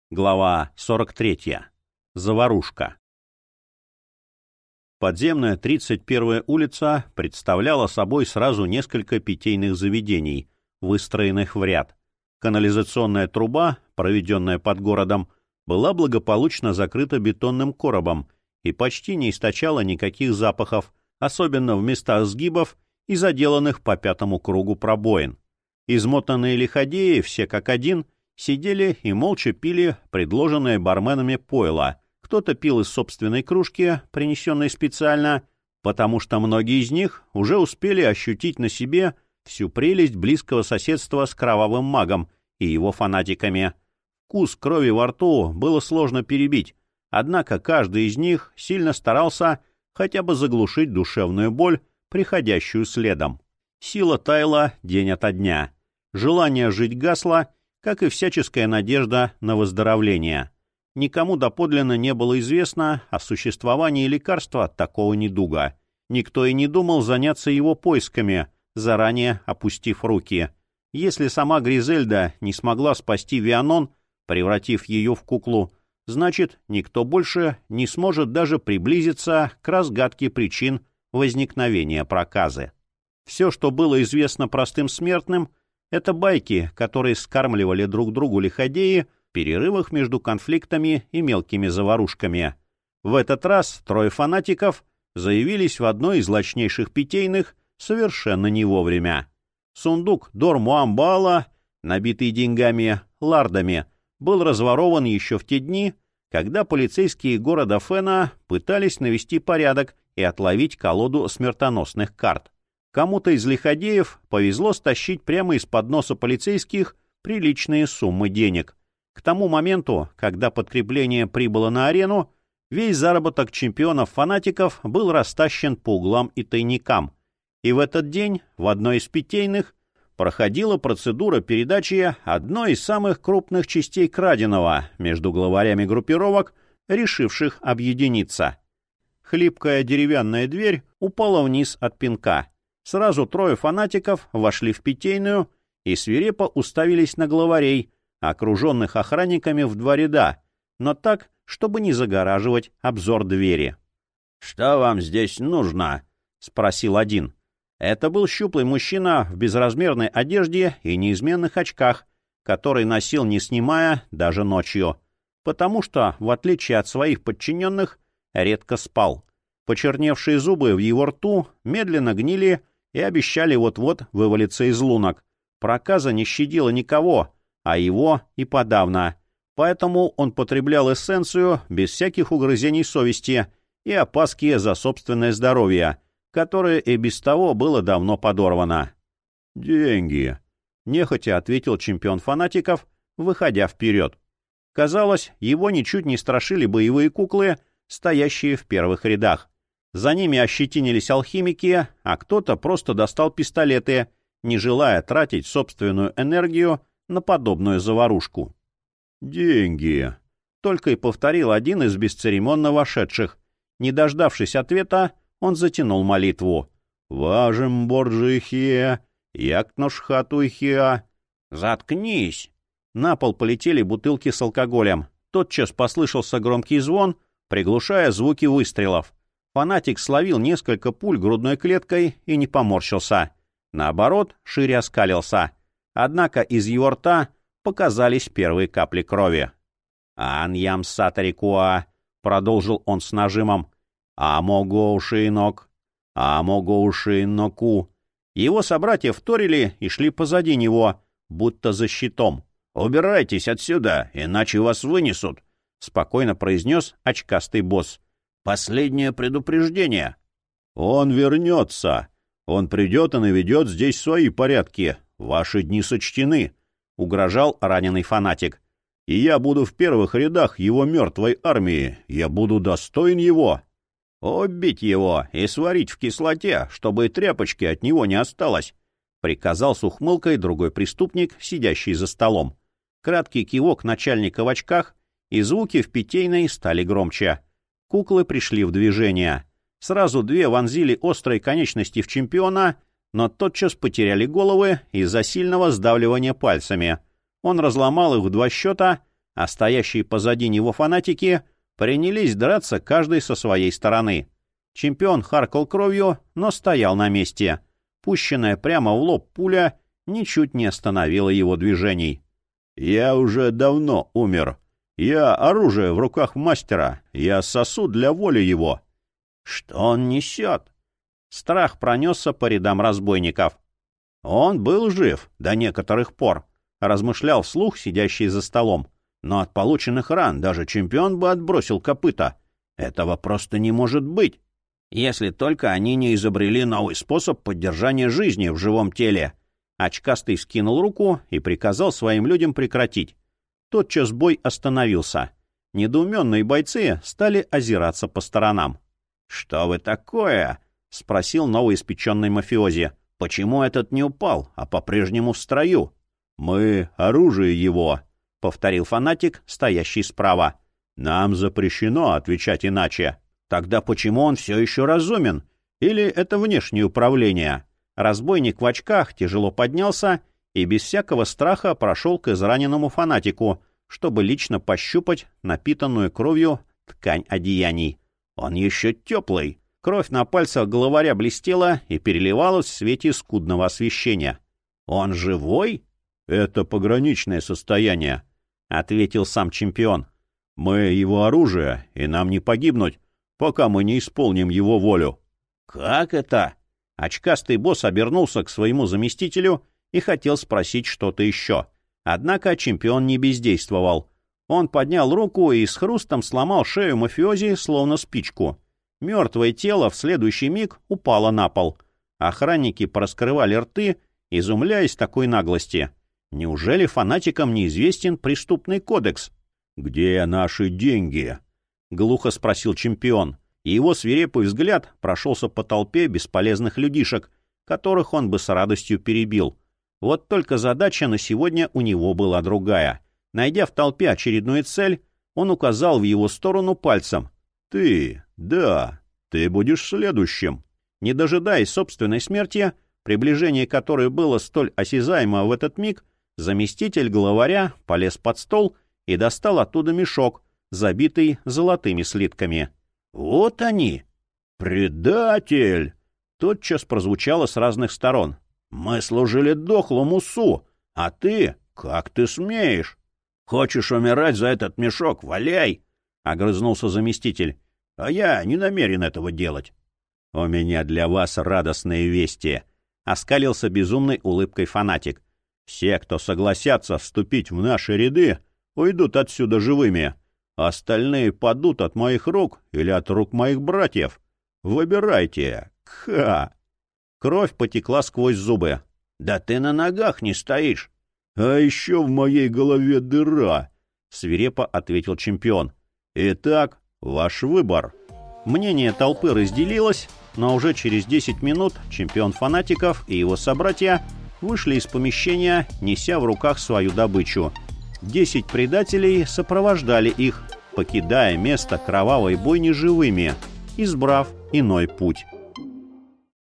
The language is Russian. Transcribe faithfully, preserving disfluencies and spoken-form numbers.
Глава сорок третья. Заварушка. Подземная тридцать первая улица представляла собой сразу несколько питейных заведений, выстроенных в ряд. Канализационная труба, проведенная под городом, была благополучно закрыта бетонным коробом и почти не источала никаких запахов, особенно в местах сгибов и заделанных по пятому кругу пробоин. Измотанные лиходеи, все как один, сидели и молча пили предложенное барменами пойло. Кто-то пил из собственной кружки, принесенной специально, потому что многие из них уже успели ощутить на себе всю прелесть близкого соседства с кровавым магом и его фанатиками. Вкус крови во рту было сложно перебить, однако каждый из них сильно старался хотя бы заглушить душевную боль, приходящую следом. Сила таяла день ото дня. Желание жить гасло, как и всяческая надежда на выздоровление. Никому доподлинно не было известно о существовании лекарства от такого недуга. Никто и не думал заняться его поисками, заранее опустив руки. Если сама Гризельда не смогла спасти Вианон, превратив ее в куклу, значит, никто больше не сможет даже приблизиться к разгадке причин возникновения проказы. Все, что было известно простым смертным, это байки, которые скармливали друг другу лиходеи в перерывах между конфликтами и мелкими заварушками. В этот раз трое фанатиков заявились в одной из злачнейших питейных совершенно не вовремя. Сундук Дор-Муамбаала, набитый деньгами, лардами, был разворован еще в те дни, когда полицейские города Фена пытались навести порядок и отловить колоду смертоносных карт. Кому-то из лиходеев повезло стащить прямо из-под носа полицейских приличные суммы денег. К тому моменту, когда подкрепление прибыло на арену, весь заработок чемпионов-фанатиков был растащен по углам и тайникам. И в этот день в одной из питейных проходила процедура передачи одной из самых крупных частей краденого между главарями группировок, решивших объединиться. Хлипкая деревянная дверь упала вниз от пинка. Сразу трое фанатиков вошли в питейную и свирепо уставились на главарей, окруженных охранниками в два ряда, но так, чтобы не загораживать обзор двери. — Что вам здесь нужно? — спросил один. Это был щуплый мужчина в безразмерной одежде и неизменных очках, который носил, не снимая, даже ночью, потому что, в отличие от своих подчиненных, редко спал. Почерневшие зубы в его рту медленно гнили и обещали вот-вот вывалиться из лунок. Проказа не щадила никого, а его и подавно. Поэтому он потреблял эссенцию без всяких угрызений совести и опаски за собственное здоровье, которое и без того было давно подорвано. «Деньги», — нехотя ответил чемпион фанатиков, выходя вперед. Казалось, его ничуть не страшили боевые куклы, стоящие в первых рядах. За ними ощетинились алхимики, а кто-то просто достал пистолеты, не желая тратить собственную энергию на подобную заварушку. «Деньги», — только и повторил один из бесцеремонно вошедших. Не дождавшись ответа, он затянул молитву. «Важем борджихия, якношхатуйхия». «Заткнись!» На пол полетели бутылки с алкоголем. Тотчас послышался громкий звон, приглушая звуки выстрелов. Фанатик словил несколько пуль грудной клеткой и не поморщился. Наоборот, шире оскалился. Однако из его рта показались первые капли крови. «Аньям сатарикуа», — продолжил он с нажимом. «Амогоушинок, амогоушиноку». Его собратья вторили и шли позади него, будто за щитом. «Убирайтесь отсюда, иначе вас вынесут», — спокойно произнес очкастый босс. «Последнее предупреждение». «Он вернется. Он придет и наведет здесь свои порядки. Ваши дни сочтены», — угрожал раненый фанатик. «И я буду в первых рядах его мертвой армии. Я буду достоин его». «Убить его и сварить в кислоте, чтобы и тряпочки от него не осталось», — приказал с ухмылкой другой преступник, сидящий за столом. Краткий кивок начальника в очках, и звуки в питейной стали громче. Куклы пришли в движение. Сразу две вонзили острые конечности в чемпиона, но тотчас потеряли головы из-за сильного сдавливания пальцами. Он разломал их в два счета, а стоящие позади него фанатики принялись драться каждый со своей стороны. Чемпион харкал кровью, но стоял на месте. Пущенная прямо в лоб пуля ничуть не остановила его движений. «Я уже давно умер. Я оружие в руках мастера. Я сосуд для воли его». «Что он несет?» Страх пронесся по рядам разбойников. Он был жив до некоторых пор, размышлял вслух сидящий за столом. Но от полученных ран даже чемпион бы отбросил копыта. Этого просто не может быть. Если только они не изобрели новый способ поддержания жизни в живом теле. Очкастый скинул руку и приказал своим людям прекратить. Тотчас бой остановился. Недоуменные бойцы стали озираться по сторонам. «Что вы такое?» — спросил новоиспеченный мафиози. «Почему этот не упал, а по-прежнему в строю?» «Мы — оружие его», — повторил фанатик, стоящий справа. «Нам запрещено отвечать иначе». «Тогда почему он все еще разумен? Или это внешнее управление?» Разбойник в очках тяжело поднялся и без всякого страха прошел к израненному фанатику, чтобы лично пощупать напитанную кровью ткань одеяний. «Он еще теплый». Кровь на пальцах главаря блестела и переливалась в свете скудного освещения. «Он живой?» «Это пограничное состояние», — ответил сам чемпион. «Мы его оружие, и нам не погибнуть, пока мы не исполним его волю». «Как это?» Очкастый босс обернулся к своему заместителю и хотел спросить что-то еще. Однако чемпион не бездействовал. Он поднял руку и с хрустом сломал шею мафиози, словно спичку. Мертвое тело в следующий миг упало на пол. Охранники пораскрывали рты, изумляясь такой наглости. Неужели фанатикам неизвестен преступный кодекс? «Где наши деньги?» — глухо спросил чемпион, и его свирепый взгляд прошелся по толпе бесполезных людишек, которых он бы с радостью перебил. Вот только задача на сегодня у него была другая. Найдя в толпе очередную цель, он указал в его сторону пальцем. «Ты, да, ты будешь следующим». Не дожидаясь собственной смерти, приближение которой было столь осязаемо в этот миг, заместитель главаря полез под стол и достал оттуда мешок, забитый золотыми слитками. «Вот они!» «Предатель!» Тотчас прозвучало с разных сторон. «Мы служили дохлому Су, а ты? Как ты смеешь?» «Хочешь умирать за этот мешок? Валяй!» — огрызнулся заместитель. «А я не намерен этого делать». «У меня для вас радостные вести», — оскалился безумной улыбкой фанатик. «Все, кто согласятся вступить в наши ряды, уйдут отсюда живыми. Остальные падут от моих рук или от рук моих братьев. Выбирайте. Ха!» Кровь потекла сквозь зубы. «Да ты на ногах не стоишь!» «А еще в моей голове дыра!» — свирепо ответил чемпион. «Итак, ваш выбор». Мнение толпы разделилось, но уже через десять минут чемпион фанатиков и его собратья вышли из помещения, неся в руках свою добычу. Десять предателей сопровождали их, покидая место кровавой бойни живыми, избрав иной путь.